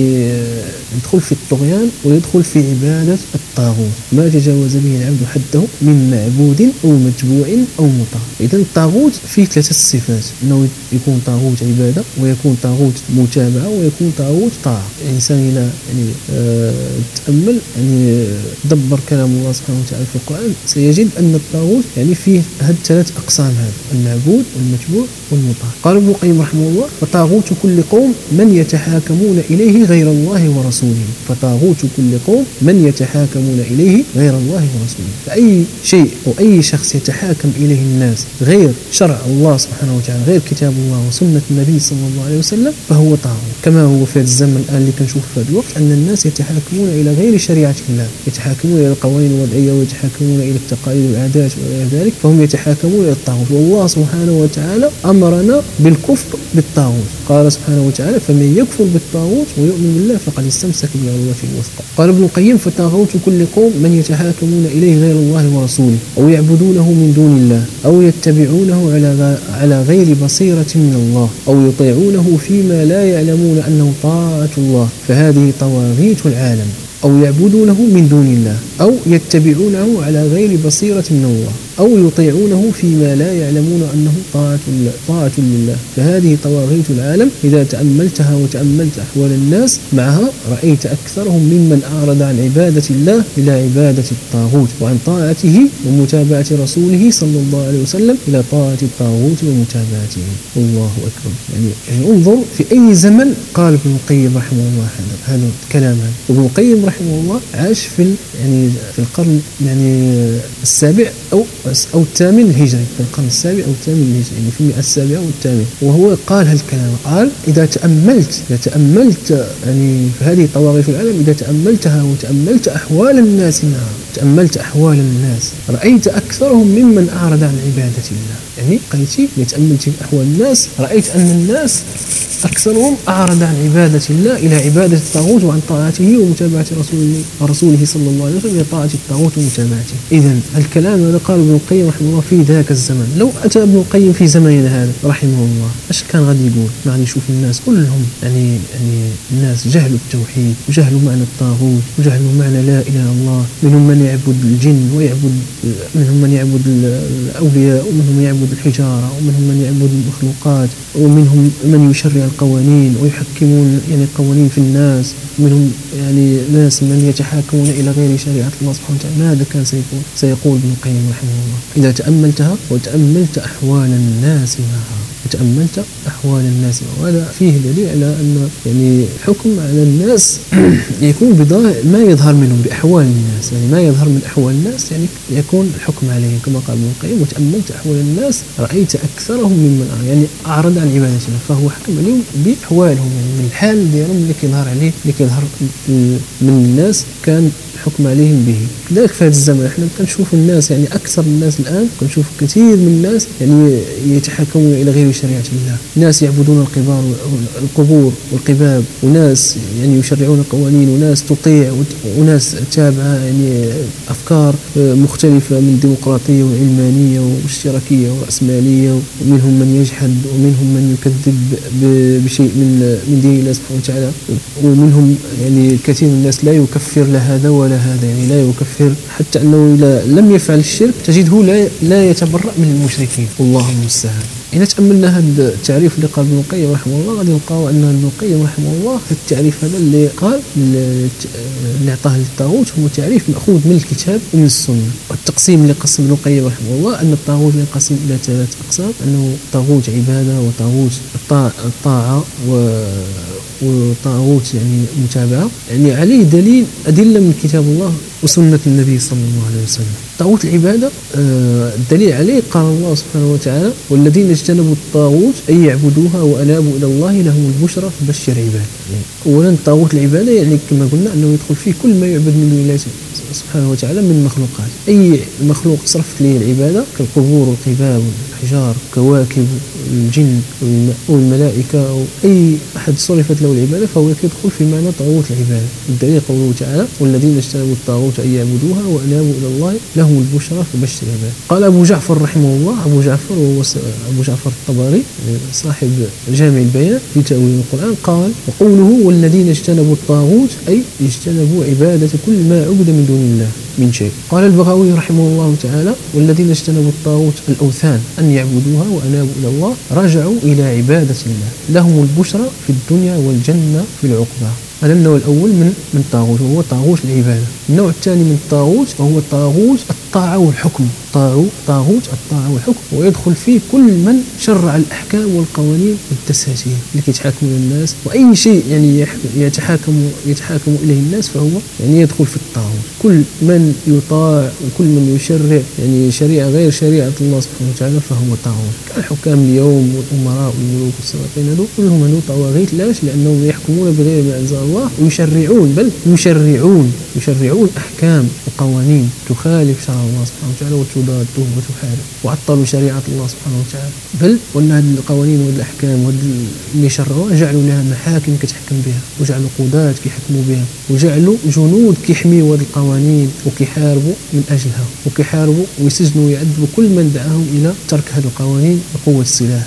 يدخل في الطغيان ويدخل في عبادة الطاغوت. ما تجاوز به العبد حده من معبود أو متبوع أو مطاع. إذن الطاغوت فيه ثلاثة صفات: أنه يكون طاغوت عبادة، ويكون طاغوت متابعة، ويكون طاغوت طاعة. الإنسان هنا يعني آه تأمل يعني دبر كلام الله سبحانه وتعالى في القرآن سيجد أن الطاغوت يعني فيه هاد ثلاث أقسام: هذا المعبود والمتبوع والمطاع. قال ابن القيم رحمه الله: فطاغوت كل قوم من يتحاكمون إليه غير الله ورسوله. فطاغوت كل قوم من يتحاكمون إليه غير الله ورسوله. فأي شيء أو أي شخص يتحاكم إليه الناس غير شرع الله سبحانه وتعالى، غير كتاب الله وسنة النبي صلى الله عليه وسلم، فهو طاغوت. كما هو في الزمن الآن اللي كنشوف في هذا الوقت أن الناس يتحاكمون إلى غير شريعة الله، يتحاكمون إلى القوانين الوضعية ويتحاكمون إلى التقاليد والعادات وغير ذلك، فهم يتحاكمون إلى الطاغوت. والله سبحانه وتعالى أمرنا بالكفر بالطاغوت. قال سبحانه وتعالى: فمن يكفر بالطاغوت ويؤمن بالله فقد استمسك بالعروة الوثقى. قال ابن القيم: فطاغوت كل قوم من يتحاكمون إليه غير الله ورسوله، أو يعبدونه من دون الله، أو يتبعونه على على غير بصيرة من الله، أو يطيعونه فيما لا يعلمون أنه طاعة الله، فهذه طواغيت العالم. أو يعبدونه من دون الله، أو يتبعونه على غير بصيرة من الله، أو يطيعونه فيما لا يعلمون أنه طاعة طاعة لله، فهذه طواغيت العالم. إذا تأملتها وتأملت أحوال الناس معها رأيت أكثرهم ممن أعرض عن عبادة الله إلى عبادة الطاغوت، وعن طاعته ومتابعة رسوله صلى الله عليه وسلم إلى طاعة الطاغوت ومتابعته. الله أكبر. يعني, يعني انظر في أي زمن قال ابن القيم رحمه الله هذا هذا الكلام. ابن القيم رحمه الله عاش في يعني في القرن يعني السابع أو أو الثامن الهجري، في القرن السابع أو الثامن الهجري، يعني في المئة السابعة والثامن، وهو قال هالكلام. قال: إذا تأملت إذا تأملت يعني في هذه طواغيت العالم، إذا تأملتها وتأملت أحوال الناس معها، تأملت أحوال الناس رأيت أكثرهم ممن أعرض عن عبادة الله. يعني قيتي تأملت أحوال الناس رأيت أن الناس أكثرهم أعرض عن عبادة الله إلى عبادة الطاغوت وعن طاعته ومتابعة رسوله رسوله صلى الله عليه وسلم إلى طاعة الطاغوت ومتابعته. إذن الكلام هذا قال ابن القيم رحمه الله في ذاك الزمن. لو أتى ابن القيم في زمننا هذا رحمه الله ايش كان غادي يقول؟ يعني يشوف الناس كلهم يعني يعني الناس جهلوا التوحيد وجهلوا معنى الطاغوت وجهلوا معنى لا إله إلا الله. منهم من يعبد الجن ويعبد منهم من يعبد الأولياء، ومنهم من يعبد الحجارة، ومنهم من يعبد المخلوقات، ومنهم من يشرع القوانين ويحكمون يعني القوانين في الناس، منهم يعني ناس من يتحاكمون إلى غير شريعة الله سبحانه وتعالى. ماذا كان سيقول سيقول ابن القيم رحمه الله إذا تأملتها وتأملت أحوال الناس معها؟ وتأملت أحوال الناس. وهذا فيه دليل على أن يعني الحكم على الناس يكون بظاهر ما يظهر منهم بأحوال الناس، يعني ما يظهر من أحوال الناس يعني يكون الحكم عليهم، كما قال ابن القيم وتأملت أحوال الناس رأيت أكثرهم ممن أعرض، يعني أعرض عن عبادتنا فهو حكم عليهم بأحوالهم، يعني من الحال ديالهم اللي كيظهر عليه اللي كيظهر من الناس كان الحكم عليهم به. لذلك في هذا الزمن احنا كنشوف الناس يعني أكثر الناس الآن كنشوف كثير من الناس يعني يتحكمون إلى غير شريعة الله، ناس يعبدون القبار القبور والقباب، وناس يعني يشرعون قوانين، وناس تطيع وناس تابعة يعني أفكار مختلفة من ديمقراطية وعلمانية واشتراكية ورأسمالية، ومنهم من يجحد ومنهم من يكذب بشيء من من دين الله سبحانه وتعالى، ومنهم يعني كثير من الناس لا يكفر لا هذا ولا هذا، يعني لا يكفر حتى أنه إذا لم يفعل الشرك تجده لا لا يتبرأ من المشركين، والله المستعان. إذا تأملنا هذا التعريف اللي قال ابن القيم رحمه الله غادي نلقاو أن ابن القيم رحمه الله في التعريف هذا اللي قال اللي اعطاه للطاغوت هو تعريف مأخوذ من الكتاب ومن السنة. والتقسيم اللي قسم ابن القيم رحمه الله أن الطاغوت ينقسم إلى ثلاث أقسام، أنه طاغوت عبادة وطاغوت الطاعة وطاغوت يعني متابعة، يعني عليه دليل أدلة من كتاب الله وسنة النبي صلى الله عليه وسلم. طاغوت العبادة آه الدليل عليه قال الله سبحانه وتعالى والذين اجتنبوا الطاغوت أن يعبدوها وأنابوا إلى الله لهم البشرى فبشر عباد. يعني أولا طاغوت العبادة يعني كما قلنا أنه يدخل فيه كل ما يعبد من دون الله سبحانه وتعالى من المخلوقات، أي مخلوق صرفت له العبادة كالقبور والقباب والأحجار والكواكب والجن والملائكة أو أي أحد صرفت له العبادة فهو يدخل في معنى طاغوت العبادة. الدليل قوله تعالى والذين اجتنبوا الطاغوت أن يعبدوها وأنابوا إلى الله لهم البشرى فبشر عباد. قال أبو جعفر رحمه الله، أبو جعفر وهو أبو جعفر الطبري صاحب جامع البيان في تأويل القرآن، قال وقوله والذين اجتنبوا الطاغوت أي اجتنبوا عبادة كل ما عبد من دون الله من شيء. قال البغوي رحمه الله تعالى والذين اجتنبوا الطاغوت الأوثان أن يعبدوها وأنابوا إلى الله رجعوا إلى عبادة الله لهم البشرى في الدنيا والجنة في العقبى. هذا النوع الأول من من الطاغوت وهو طاغوت العبادة. النوع الثاني من الطاغوت وهو طاغوت الطاعة والحكم، طاغوت الطاعة والحكم، ويدخل فيه كل من شرع الأحكام والقوانين والتساتير اللي يتحاكمون الناس، وأي شيء يعني يتحاكم يتحاكم إليه الناس فهو يعني يدخل في الطاغوت. كل من يطاع وكل من يشرع يعني شريعة غير شريعة الله سبحانه وتعالى فهو طاغوت. كالحكام اليوم والأمراء والملوك والسلاطين هذول كلهم هذول طواغيت، لاش؟ لأنهم يحكمون بغير ما أنزل الله ويشرعون بل يشرعون يشرعون أحكام وقوانين تخالف شرع الله سبحانه وتعالى وتضاده وتحارب، وعطلوا شريعة الله سبحانه وتعالى، بل وأن هذه القوانين والأحكام اللي شرعوها جعلوا لها محاكم كتحكم بها، وجعلوا قضاة كيحكموا بها، وجعلوا جنود كيحميوا هذه القوانين وكيحاربوا من أجلها، وكيحاربوا ويسجنوا ويعذبوا كل من دعاهم إلى ترك هذه القوانين بقوة السلاح.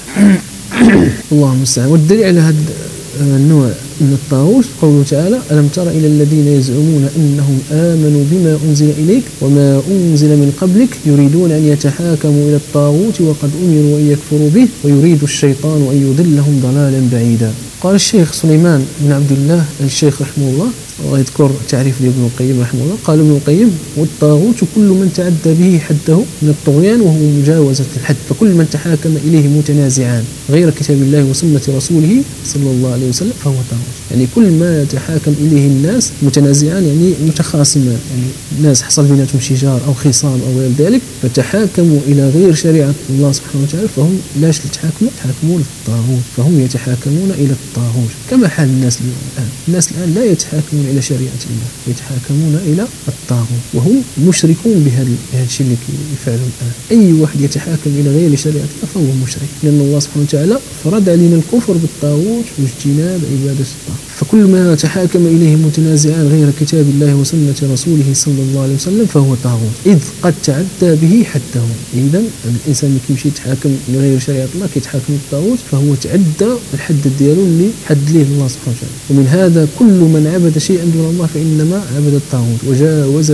الله المستعان. والدليل على هذا النوع من الطاغوت قوله تعالى ألم تر إلى الذين يزعمون أنهم آمنوا بما أنزل إليك وما أنزل من قبلك يريدون أن يتحاكموا إلى الطاغوت وقد أمروا أن يكفروا به ويريد الشيطان أن يضلهم ضلالا بعيدا. قال الشيخ سليمان بن عبد الله الشيخ رحمه الله ويذكر تعريف لابن القيم رحمه الله، قال ابن القيم والطاغوت كل من تعدى به حده من الطغيان وهو مجاوزة الحد، فكل من تحاكم إليه متنازعان غير كتاب الله وسنة رسوله صلى الله عليه وسلم فهو طاغوت. يعني كل ما يتحاكم إليه الناس متنازعان يعني متخاصمان، يعني الناس حصل بيناتهم شجار أو خصام أو غير ذلك فتحاكموا إلى غير شريعة الله سبحانه وتعالى فهم لاش يتحاكموا يتحاكمون للطاغوت، فهم يتحاكمون إلى الطاغوت كما حال الناس الآن. الناس الآن لا يتحاكمون إلى شريعة الله، يتحاكمون إلى الطاغوت وهم مشركون بهذا الشيء اللي يفعلون الآن. أي واحد يتحاكم إلى غير شريعة الله فهو مشرك، لأن الله سبحانه وتعالى فرض علينا الكفر بالطاغوت واجتناب عبادة الطاغوت. فكل ما تحاكم إليه متنازعان غير كتاب الله وسنة رسوله صلى الله عليه وسلم فهو طاغوت إذ قد تعدى به حده. إذا الإنسان اللي كيمشي يتحاكم لغير شريعة الله كيتحاكم للطاغوت فهو تعدى الحد ديالو اللي حد ليه الله سبحانه وتعالى. ومن هذا كل من عبد شيء شيئا دون الله فإنما عبد الطاغوت وجاوز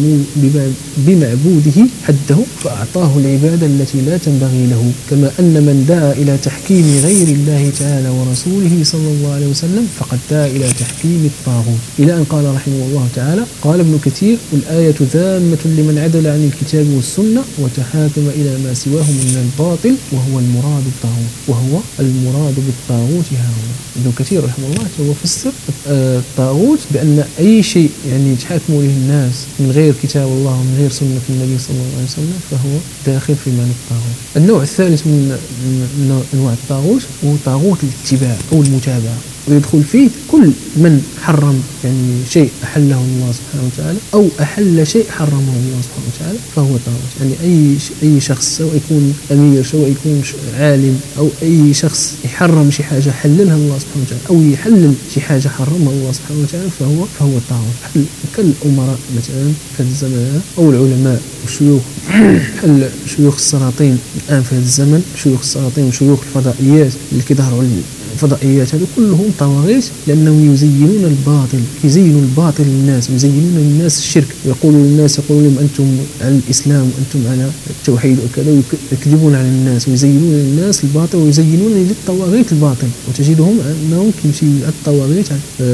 بمعبوده حده فأعطاه العبادة التي لا تنبغي له، كما أن من دعا إلى تحكيم غير الله تعالى ورسوله صلى الله عليه وسلم فقد دعا إلى تحكيم الطاغوت، إلى أن قال رحمه الله تعالى: قال ابن كثير: والآية ذامة لمن عدل عن الكتاب والسنة وتحاكم إلى ما سواه من الباطل وهو المراد بالطاغوت وهو المراد بالطاغوت ها هو. ابن كثير رحمه الله هو فسر الطاغوت بأن أي شيء يعني يتحاكموا له الناس من غير كتاب الله ومن غير سنة النبي صلى الله عليه وسلم فهو داخل في معنى الطاغوت. النوع الثالث من أنواع الطاغوت هو طاغوت الاتباع أو المتابعة، ويدخل فيه كل من حرم يعني شيء أحله الله سبحانه وتعالى أو أحل شيء حرمه الله سبحانه وتعالى فهو طاغوت. يعني أي أي شخص سواء يكون أمير سواء يكون عالم أو أي شخص يحرم شي حاجة حللها الله سبحانه وتعالى أو يحلل شي حاجة حرمها الله سبحانه وتعالى فهو فهو طاغوت. كالأمراء مثلا في هذا الزمن أو العلماء والشيوخ بحال شيوخ السلاطين الآن في هذا الزمن، شيوخ السلاطين وشيوخ الفضائيات اللي كيظهروا الفضائيات هذو كلهم طواغيت لأنهم يزينون الباطل، يزينوا الباطل للناس ويزينون للناس الشرك ويقولوا للناس يقولوا لهم أنتم على الإسلام وأنتم على التوحيد وكذا، ويكذبون على الناس ويزينون للناس الباطل ويزينون للطواغيت الباطل. وتجدهم أنهم كيمشيو الطواغيت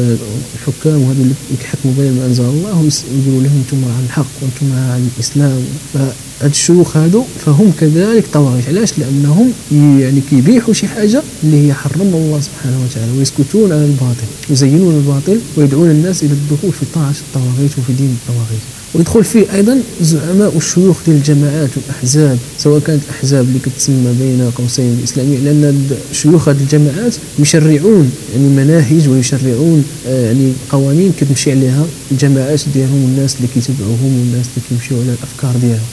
الحكام وهذو اللي يحكموا بين ما أنزل الله ويقولوا لهم أنتم على الحق وأنتم على الإسلام. هاد الشيوخ هادو فهم كذلك طواغيت. علاش؟ لأنهم يعني كيبيحوا شي حاجة اللي هي حرمها الله سبحانه وتعالى ويسكتون على الباطل، يزينون الباطل ويدعون الناس إلى الدخول في طاعة الطواغيت وفي دين الطواغيت. ويدخل فيه أيضا زعماء الشيوخ ديال الجماعات والأحزاب، سواء كانت الأحزاب اللي كتسمى بين قوسين الإسلامية، لأن شيوخ هذه الجماعات يشرعون يعني مناهج ويشرعون يعني قوانين كتمشي عليها الجماعات ديالهم والناس اللي كيتبعوهم والناس اللي كيمشيو على الأفكار ديالهم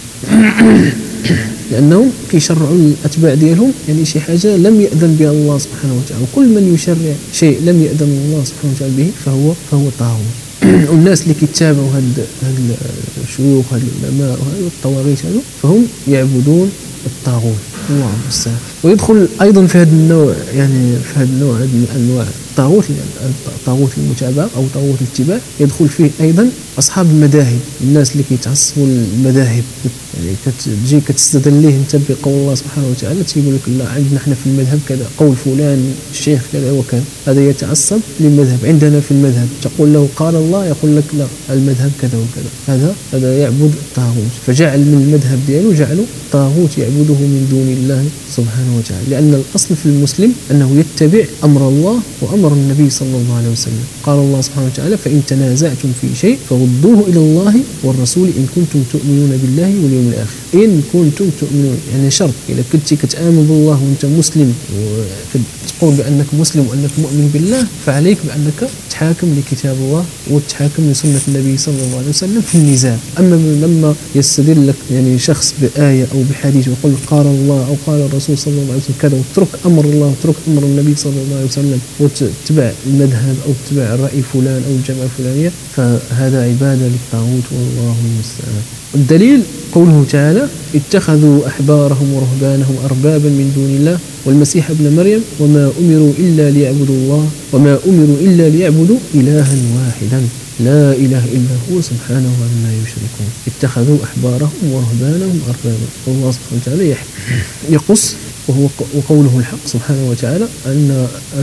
لأنهم كيشرعوا الأتباع ديالهم يعني شي حاجة لم يأذن بها الله سبحانه وتعالى، وكل من يشرع شيء لم يأذن الله سبحانه وتعالى به فهو فهو طاغوت. والناس اللي كيتابعوا هاد هاد الشيوخ هاد العلماء وهاد الطواغيت هادو فهم يعبدون الطاغوت الله المستعان. ويدخل أيضا في هذا النوع يعني في هذا النوع من أنواع الطاغوت طاغوت المتابعة أو طاغوت الاتباع يدخل فيه أيضا أصحاب المذاهب، الناس اللي كيتعصبوا المذاهب يعني كتجي كتستدل ليه أنت بقول الله سبحانه وتعالى تيقول لك لا عندنا احنا في المذهب كذا قول فلان الشيخ كذا وكذا، هذا يتعصب للمذهب. عندنا في المذهب تقول له قال الله يقول لك لا المذهب كذا وكذا، هذا هذا يعبد الطاغوت، فجعل من المذهب ديالو جعله طاغوت يعبده من دون الله سبحانه وتعالى. لأن الأصل في المسلم أنه يتبع أمر الله وأمر النبي صلى الله عليه وسلم. قال الله سبحانه وتعالى فإن تنازعتم في شيء فردوه إلى الله والرسول إن كنتم تؤمنون بالله واليوم الآخر. إن كنتم تؤمنون يعني شرط، إذا كنت كتآمن بالله وأنت مسلم وتقول بأنك مسلم وأنك مؤمن بالله فعليك بأنك تحاكم لكتاب الله وتحاكم لسنة النبي صلى الله عليه وسلم في النزاع. أما لما يستدل لك يعني شخص بآية أو بحديث ويقول قال الله أو قال الرسول صلى الله عليه وسلم كذا وترك أمر الله وترك أمر النبي صلى الله عليه وسلم وتتبع المذهب أو تتبع الرأي فلان أو الجماعة الفلانية فهذا عبادة للطاغوت والله المستعان. الدليل قوله تعالى اتخذوا أحبارهم ورهبانهم أربابا من دون الله والمسيح ابن مريم وما أمروا إلا ليعبدوا الله وما أمروا إلا ليعبدوا إلها واحدا لا إله إلا هو سبحانه عما يشركون. اتخذوا أحبارهم ورهبانهم أربابا. والله سبحانه وتعالى يقص وهو وقوله الحق سبحانه وتعالى أن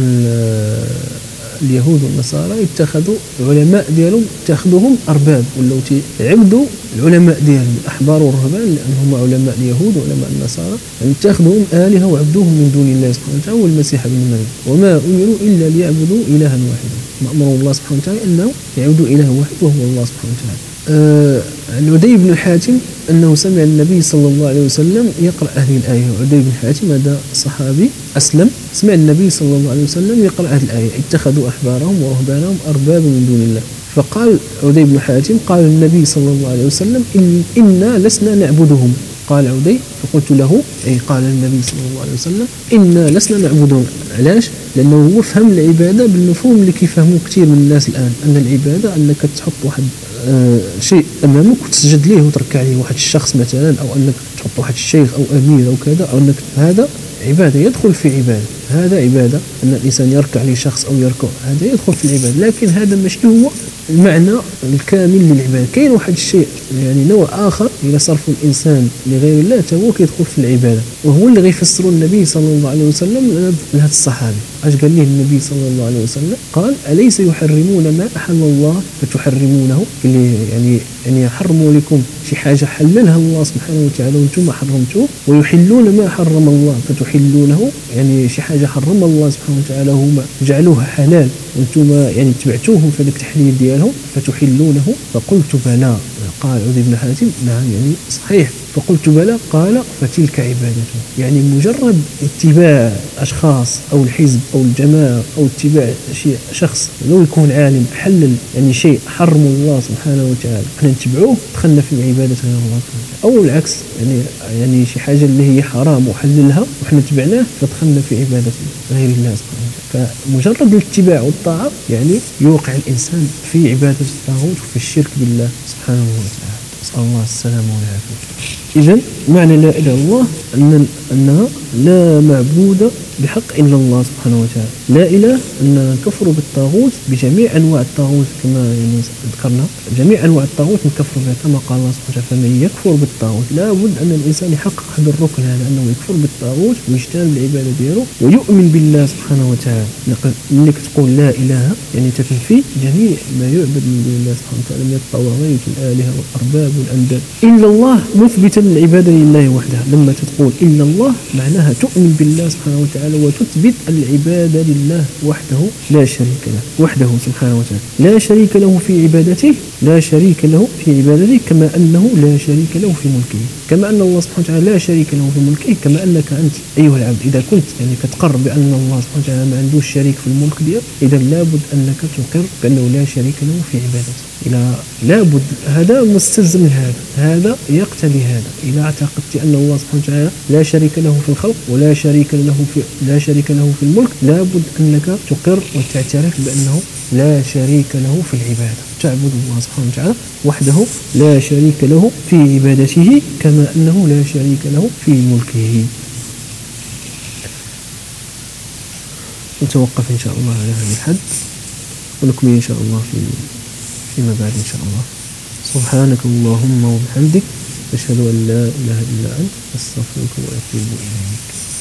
اليهود والنصارى اتخذوا العلماء ديالهم اتخذوهم أرباب ولاو يعبدوا العلماء ديالهم الأحبار والرهبان لأنهم علماء اليهود وعلماء النصارى يعني اتخذوهم آلهة وعبدوهم من دون الله سبحانه وتعالى والمسيح ابن مريم وما أمروا إلا ليعبدوا إلها واحدا. مأمر الله سبحانه وتعالى أنه يعبدوا إله واحد وهو الله سبحانه وتعالى. آه عدي بن حاتم أنه سمع النبي صلى الله عليه وسلم يقرأ هذه الآية. عدي بن حاتم هذا صحابي أسلم سمع النبي صلى الله عليه وسلم يقرأ هذه الآية اتخذوا أحبارهم ورهبانهم أربابا من دون الله. فقال عدي بن حاتم قال النبي صلى الله عليه وسلم إن إنا لسنا نعبدهم. قال عدي فقلت له أي قال النبي صلى الله عليه وسلم إنا لسنا نعبدهم. علاش؟ لأنه هو فهم العبادة بالمفهوم اللي كيفهموه كثير من الناس الآن أن العبادة أنك تحط واحد آه شيء أمامك وتسجد ليه وتركع عليه واحد الشخص مثلا أو أنك تحط واحد الشيخ أو أمير أو كذا أو أنك هذا عبادة يدخل في عبادة. هذا عبادة، أن الإنسان يركع لشخص أو يركع هذا يدخل في العبادة، لكن هذا ماشي هو المعنى الكامل للعبادة. كاين واحد الشيء يعني نوع آخر إلى صرف الإنسان لغير الله هو كيدخل في العبادة، وهو اللي غيفسروا النبي صلى الله عليه وسلم لهذا الصحابي. اش قال له النبي صلى الله عليه وسلم؟ قال: أليس يحرمون ما أحل الله فتحرمونه؟ يعني يعني يحرموا لكم شي حاجة حللها الله سبحانه وتعالى وانتم حرمتوه، ويحلون ما حرم الله فتحلونه، يعني شي حاجة حرم الله سبحانه وتعالى هما جعلوها حلال وانتم يعني تبعتوهم في ذاك التحليل ديالهم فتحلونه. فقلت بلى. قال عدي بن حاتم: نعم يعني صحيح. فقلت بلى. قال: فتلك عبادته. يعني مجرد اتباع أشخاص أو الحزب أو الجماعة أو اتباع شيء شخص لو يكون عالم حلل يعني شيء حرم الله سبحانه وتعالى احنا نتبعوه دخلنا في عبادة غير الله سبحانه وتعالى، أو العكس يعني يعني شي حاجة اللي هي حرام وحللها وحنا تبعناه فدخلنا في عبادة غير الله سبحانه وتعالى. فمجرد الاتباع والطاعة يعني يوقع الإنسان في عبادة الطاغوت وفي الشرك بالله سبحانه وتعالى. نسأل الله السلامة والعافية. إذن معنى لا إله إلا الله أن أنها لا معبود بحق إلا الله سبحانه وتعالى. لا إله أننا نكفر بالطاغوت بجميع أنواع الطاغوت كما يعني ذكرنا، جميع أنواع الطاغوت نكفر بها كما قال الله سبحانه وتعالى: فمن يكفر بالطاغوت. لا بد أن الإنسان يحقق هذا الركن هذا، أنه يكفر بالطاغوت ويجتنب العبادة ديالو ويؤمن بالله سبحانه وتعالى. إنك تقول لا إله يعني تنفي جميع ما يعبد من دون الله سبحانه وتعالى من الطواغيت والآلهة والأرباب والأنداد. إلا الله مثبتا العبادة لله وحده. لما تقول إلا الله معناها تؤمن بالله سبحانه وتعالى وتثبت العبادة لله وحده لا شريك له، وحده سبحانه وتعالى لا شريك له في عبادته، لا شريك له في عبادته كما أنه لا شريك له في ملكه. كما أن الله سبحانه وتعالى لا شريك له في ملكه، كما أنك أنت أيها العبد إذا كنت يعني كتقر بأن الله سبحانه وتعالى ما عندوش شريك في الملك ديالك، إذا لابد أنك تقر بأنه لا شريك له في عبادته. إلى لابد هذا مستلزم من هذا، هذا يقتضي هذا. إذا اعتقدت أن الله سبحانه وتعالى لا شريك له في الخلق ولا شريك له في لا شريك له في الملك، لابد أنك تقر وتعترف بأنه لا شريك له في العبادة، تعبد الله سبحانه وتعالى وحده لا شريك له في عبادته كما أنه لا شريك له في ملكه. نتوقف إن شاء الله على هذا الحد ونكمل إن شاء الله في فيما بعد إن شاء الله. سبحانك اللهم وبحمدك أشهد أن لا إله إلا أنت أستغفرك وأتوب إليك.